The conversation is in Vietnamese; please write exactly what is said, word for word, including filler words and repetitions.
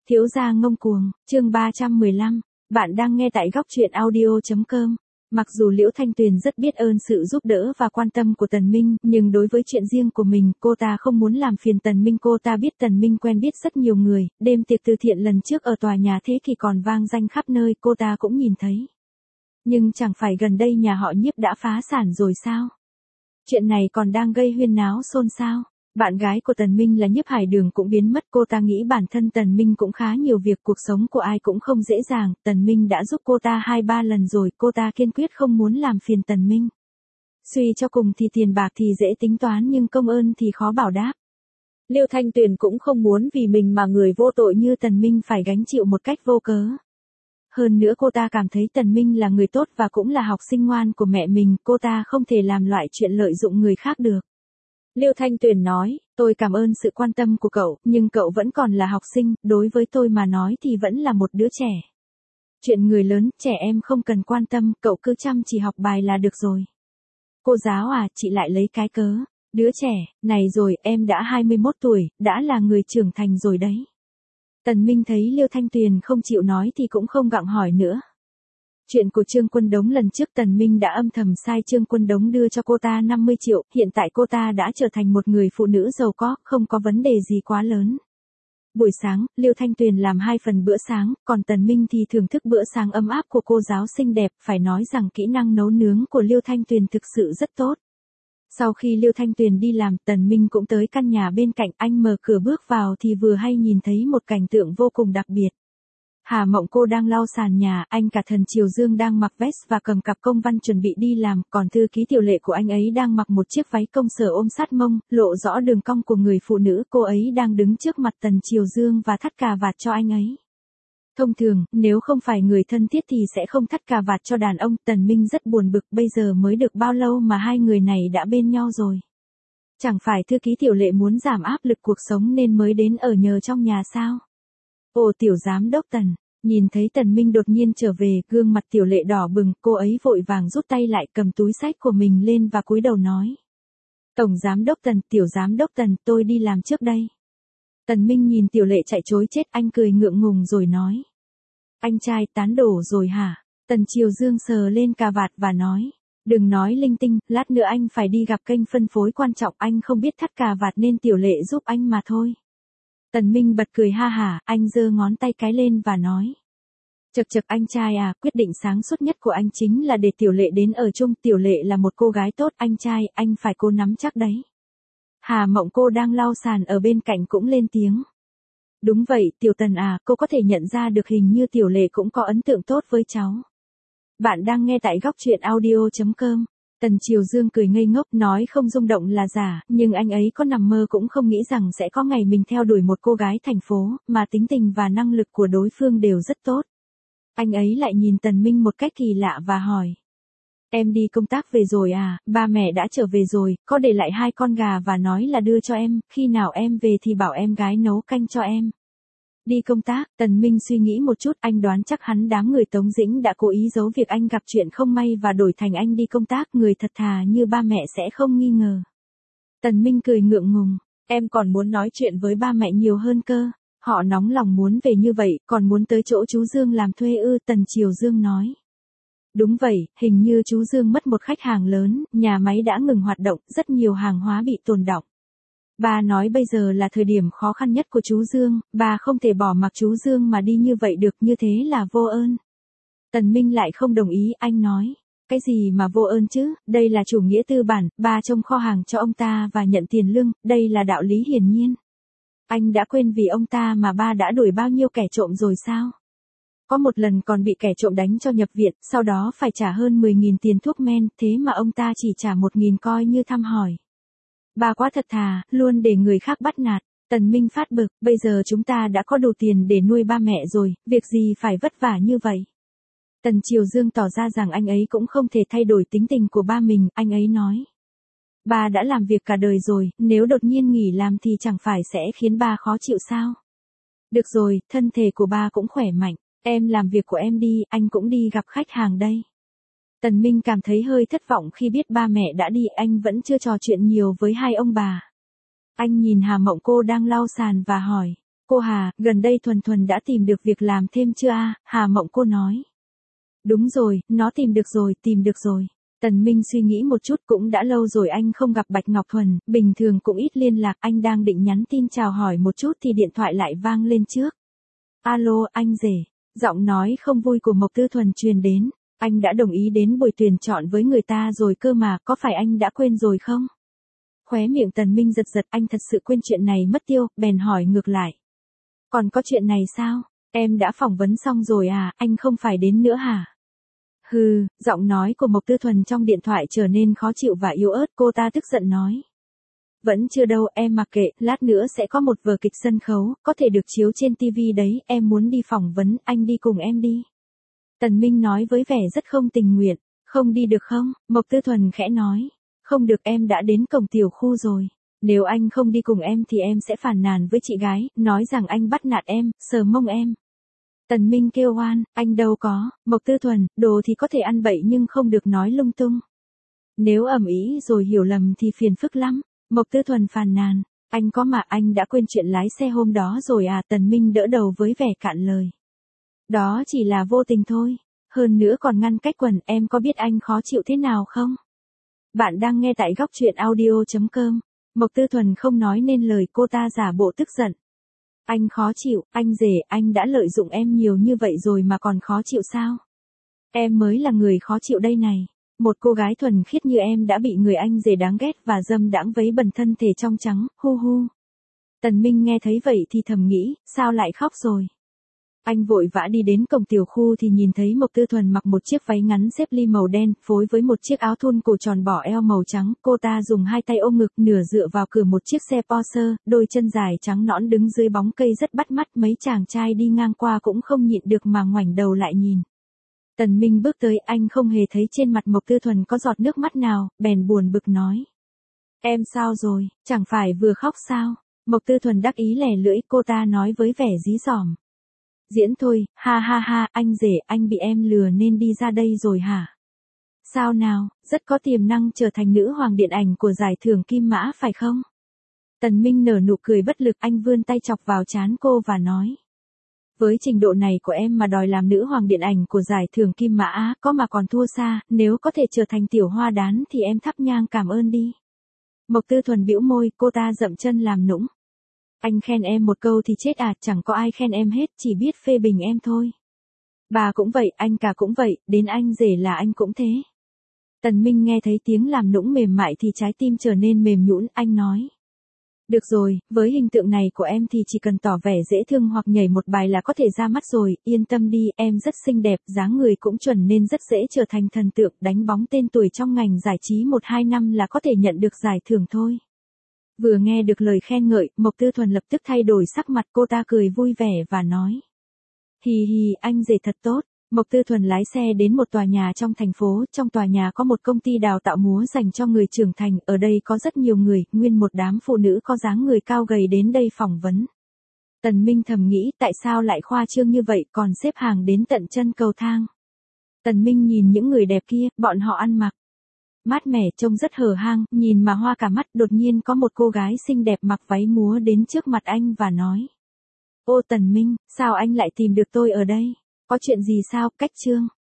Thiếu gia ngông cuồng, chương ba trăm mười lăm, bạn đang nghe tại góc truyện audio chấm com. Mặc dù Liễu Thanh Tuyền rất biết ơn sự giúp đỡ và quan tâm của Tần Minh, nhưng đối với chuyện riêng của mình, cô ta không muốn làm phiền Tần Minh. Cô ta biết Tần Minh quen biết rất nhiều người, đêm tiệc từ thiện lần trước ở tòa nhà Thế Kỷ còn vang danh khắp nơi, cô ta cũng nhìn thấy. Nhưng chẳng phải gần đây nhà họ Nhiếp đã phá sản rồi sao? Chuyện này còn đang gây huyên náo xôn xao. Bạn gái của Tần Minh là Nhiếp Hải Đường cũng biến mất. Cô ta nghĩ bản thân Tần Minh cũng khá nhiều việc, cuộc sống của ai cũng không dễ dàng. Tần Minh đã giúp cô ta hai ba lần rồi, cô ta kiên quyết không muốn làm phiền Tần Minh. Suy cho cùng thì tiền bạc thì dễ tính toán nhưng công ơn thì khó bảo đáp. Liêu Thanh Tuyền cũng không muốn vì mình mà người vô tội như Tần Minh phải gánh chịu một cách vô cớ. Hơn nữa cô ta cảm thấy Tần Minh là người tốt và cũng là học sinh ngoan của mẹ mình, cô ta không thể làm loại chuyện lợi dụng người khác được. Liêu Thanh Tuyền nói, tôi cảm ơn sự quan tâm của cậu, nhưng cậu vẫn còn là học sinh, đối với tôi mà nói thì vẫn là một đứa trẻ. Chuyện người lớn, trẻ em không cần quan tâm, cậu cứ chăm chỉ học bài là được rồi. Cô giáo à, chị lại lấy cái cớ, đứa trẻ, này rồi, em đã hai mươi mốt tuổi, đã là người trưởng thành rồi đấy. Tần Minh thấy Liêu Thanh Tuyền không chịu nói thì cũng không gặng hỏi nữa. Chuyện của Trương Quân Đống lần trước Tần Minh đã âm thầm sai Trương Quân Đống đưa cho cô ta năm mươi triệu, hiện tại cô ta đã trở thành một người phụ nữ giàu có, không có vấn đề gì quá lớn. Buổi sáng, Liêu Thanh Tuyền làm hai phần bữa sáng, còn Tần Minh thì thưởng thức bữa sáng ấm áp của cô giáo xinh đẹp, phải nói rằng kỹ năng nấu nướng của Liêu Thanh Tuyền thực sự rất tốt. Sau khi Liêu Thanh Tuyền đi làm, Tần Minh cũng tới căn nhà bên cạnh, anh mở cửa bước vào thì vừa hay nhìn thấy một cảnh tượng vô cùng đặc biệt. Hà Mộng Cô đang lau sàn nhà, anh cả Thần Triều Dương đang mặc vest và cầm cặp công văn chuẩn bị đi làm, còn thư ký Tiểu Lệ của anh ấy đang mặc một chiếc váy công sở ôm sát mông, lộ rõ đường cong của người phụ nữ, cô ấy đang đứng trước mặt Tần Triều Dương và thắt cà vạt cho anh ấy. Thông thường, nếu không phải người thân thiết thì sẽ không thắt cà vạt cho đàn ông. Tần Minh rất buồn bực, bây giờ mới được bao lâu mà hai người này đã bên nhau rồi. Chẳng phải thư ký Tiểu Lệ muốn giảm áp lực cuộc sống nên mới đến ở nhờ trong nhà sao? Ồ, tiểu giám đốc Tần, nhìn thấy Tần Minh đột nhiên trở về, gương mặt Tiểu Lệ đỏ bừng, cô ấy vội vàng rút tay lại, cầm túi xách của mình lên và cúi đầu nói. Tổng giám đốc Tần, tiểu giám đốc Tần, tôi đi làm trước đây. Tần Minh nhìn Tiểu Lệ chạy trối chết, anh cười ngượng ngùng rồi nói. Anh trai tán đổ rồi hả? Tần Triều Dương sờ lên cà vạt và nói. Đừng nói linh tinh, lát nữa anh phải đi gặp kênh phân phối quan trọng, anh không biết thắt cà vạt nên Tiểu Lệ giúp anh mà thôi. Tần Minh bật cười ha hả, anh giơ ngón tay cái lên và nói. Chật chật anh trai à, quyết định sáng suốt nhất của anh chính là để Tiểu Lệ đến ở chung, Tiểu Lệ là một cô gái tốt, anh trai, anh phải cố nắm chắc đấy. Hà Mộng Cô đang lau sàn ở bên cạnh cũng lên tiếng. Đúng vậy, Tiểu Tần à, cô có thể nhận ra được hình như Tiểu Lệ cũng có ấn tượng tốt với cháu. Bạn đang nghe tại góc truyện audio chấm com. Tần Triều Dương cười ngây ngốc, nói không rung động là giả, nhưng anh ấy có nằm mơ cũng không nghĩ rằng sẽ có ngày mình theo đuổi một cô gái thành phố, mà tính tình và năng lực của đối phương đều rất tốt. Anh ấy lại nhìn Tần Minh một cách kỳ lạ và hỏi. Em đi công tác về rồi à, ba mẹ đã trở về rồi, có để lại hai con gà và nói là đưa cho em, khi nào em về thì bảo em gái nấu canh cho em. Đi công tác, Tần Minh suy nghĩ một chút, anh đoán chắc hắn đám người Tống Dĩnh đã cố ý giấu việc anh gặp chuyện không may và đổi thành anh đi công tác, người thật thà như ba mẹ sẽ không nghi ngờ. Tần Minh cười ngượng ngùng, em còn muốn nói chuyện với ba mẹ nhiều hơn cơ, họ nóng lòng muốn về như vậy, còn muốn tới chỗ chú Dương làm thuê ư, Tần Triều Dương nói. Đúng vậy, hình như chú Dương mất một khách hàng lớn, nhà máy đã ngừng hoạt động, rất nhiều hàng hóa bị tồn đọng. Ba nói bây giờ là thời điểm khó khăn nhất của chú Dương, ba không thể bỏ mặc chú Dương mà đi như vậy được, như thế là vô ơn. Tần Minh lại không đồng ý, anh nói, cái gì mà vô ơn chứ, đây là chủ nghĩa tư bản, ba trông kho hàng cho ông ta và nhận tiền lương, đây là đạo lý hiển nhiên. Anh đã quên vì ông ta mà ba đã đuổi bao nhiêu kẻ trộm rồi sao? Có một lần còn bị kẻ trộm đánh cho nhập viện, sau đó phải trả hơn mười nghìn tiền thuốc men, thế mà ông ta chỉ trả một nghìn coi như thăm hỏi. Bà quá thật thà, luôn để người khác bắt nạt. Tần Minh phát bực, bây giờ chúng ta đã có đủ tiền để nuôi ba mẹ rồi, việc gì phải vất vả như vậy. Tần Triều Dương tỏ ra rằng anh ấy cũng không thể thay đổi tính tình của ba mình, anh ấy nói. Ba đã làm việc cả đời rồi, nếu đột nhiên nghỉ làm thì chẳng phải sẽ khiến ba khó chịu sao. Được rồi, thân thể của ba cũng khỏe mạnh, em làm việc của em đi, anh cũng đi gặp khách hàng đây. Tần Minh cảm thấy hơi thất vọng khi biết ba mẹ đã đi, anh vẫn chưa trò chuyện nhiều với hai ông bà. Anh nhìn Hà Mộng Cô đang lau sàn và hỏi, Cô Hà, gần đây Thuần Thuần đã tìm được việc làm thêm chưa a? Hà Mộng cô nói. Đúng rồi, nó tìm được rồi, tìm được rồi. Tần Minh suy nghĩ một chút, cũng đã lâu rồi anh không gặp Bạch Ngọc Thuần, bình thường cũng ít liên lạc, anh đang định nhắn tin chào hỏi một chút thì điện thoại lại vang lên trước. Alo, anh rể. Giọng nói không vui của Mộc Tư Thuần truyền đến. Anh đã đồng ý đến buổi tuyển chọn với người ta rồi cơ mà, có phải anh đã quên rồi không? Khóe miệng Tần Minh giật giật, anh thật sự quên chuyện này mất tiêu, bèn hỏi ngược lại. Còn có chuyện này sao? Em đã phỏng vấn xong rồi à, anh không phải đến nữa hả? Hừ, giọng nói của Mộc Tư Thuần trong điện thoại trở nên khó chịu và yếu ớt, cô ta tức giận nói. Vẫn chưa đâu, em mặc kệ, lát nữa sẽ có một vở kịch sân khấu, có thể được chiếu trên tivi đấy, em muốn đi phỏng vấn, anh đi cùng em đi. Tần Minh nói với vẻ rất không tình nguyện, không đi được không? Mộc Tư Thuần khẽ nói, không được, em đã đến cổng tiểu khu rồi. Nếu anh không đi cùng em thì em sẽ phàn nàn với chị gái, nói rằng anh bắt nạt em, sờ mông em. Tần Minh kêu oan, anh đâu có, Mộc Tư Thuần, đồ thì có thể ăn bậy nhưng không được nói lung tung. Nếu ầm ĩ rồi hiểu lầm thì phiền phức lắm. Mộc Tư Thuần phàn nàn, anh có mà anh đã quên chuyện lái xe hôm đó rồi à? Tần Minh đỡ đầu với vẻ cạn lời. Đó chỉ là vô tình thôi, hơn nữa còn ngăn cách quần, em có biết anh khó chịu thế nào không? Bạn đang nghe tại góc truyện audio chấm com. Mộc Tư Thuần không nói nên lời, cô ta giả bộ tức giận. Anh khó chịu, anh rể, anh đã lợi dụng em nhiều như vậy rồi mà còn khó chịu sao? Em mới là người khó chịu đây này. Một cô gái thuần khiết như em đã bị người anh rể đáng ghét và dâm đãng vấy bẩn thân thể trong trắng, hu hu. Tần Minh nghe thấy vậy thì thầm nghĩ, sao lại khóc rồi? Anh vội vã đi đến cổng tiểu khu thì nhìn thấy Mộc Tư Thuần mặc một chiếc váy ngắn xếp ly màu đen, phối với một chiếc áo thun cổ tròn bỏ eo màu trắng, cô ta dùng hai tay ôm ngực, nửa dựa vào cửa một chiếc xe Porsche, đôi chân dài trắng nõn đứng dưới bóng cây rất bắt mắt, mấy chàng trai đi ngang qua cũng không nhịn được mà ngoảnh đầu lại nhìn. Tần Minh bước tới, anh không hề thấy trên mặt Mộc Tư Thuần có giọt nước mắt nào, bèn buồn bực nói. Em sao rồi, chẳng phải vừa khóc sao? Mộc Tư Thuần đắc ý lẻ lưỡi, cô ta nói với vẻ dí dỏm. Diễn thôi, ha ha ha, anh rể, anh bị em lừa nên đi ra đây rồi hả? Sao nào, rất có tiềm năng trở thành nữ hoàng điện ảnh của giải thưởng Kim Mã phải không? Tần Minh nở nụ cười bất lực, anh vươn tay chọc vào trán cô và nói. Với trình độ này của em mà đòi làm nữ hoàng điện ảnh của giải thưởng Kim Mã Á, có mà còn thua xa, nếu có thể trở thành tiểu hoa đán thì em thắp nhang cảm ơn đi. Mộc Tư Thuần bĩu môi, cô ta dậm chân làm nũng. Anh khen em một câu thì chết à, chẳng có ai khen em hết, chỉ biết phê bình em thôi. Bà cũng vậy, anh cả cũng vậy, đến anh rể là anh cũng thế. Tần Minh nghe thấy tiếng làm nũng mềm mại thì trái tim trở nên mềm nhũn, anh nói. Được rồi, với hình tượng này của em thì chỉ cần tỏ vẻ dễ thương hoặc nhảy một bài là có thể ra mắt rồi, yên tâm đi, em rất xinh đẹp, dáng người cũng chuẩn nên rất dễ trở thành thần tượng, đánh bóng tên tuổi trong ngành giải trí một hai năm là có thể nhận được giải thưởng thôi. Vừa nghe được lời khen ngợi, Mộc Tư Thuần lập tức thay đổi sắc mặt, cô ta cười vui vẻ và nói. Hì hì, anh rể thật tốt. Mộc Tư Thuần lái xe đến một tòa nhà trong thành phố, trong tòa nhà có một công ty đào tạo múa dành cho người trưởng thành, ở đây có rất nhiều người, nguyên một đám phụ nữ có dáng người cao gầy đến đây phỏng vấn. Tần Minh thầm nghĩ, tại sao lại khoa trương như vậy, còn xếp hàng đến tận chân cầu thang. Tần Minh nhìn những người đẹp kia, bọn họ ăn mặc mát mẻ, trông rất hở hang, nhìn mà hoa cả mắt. Đột nhiên có một cô gái xinh đẹp mặc váy múa đến trước mặt anh và nói. Ô Tần Minh, sao anh lại tìm được tôi ở đây? Có chuyện gì sao? Cách Trương.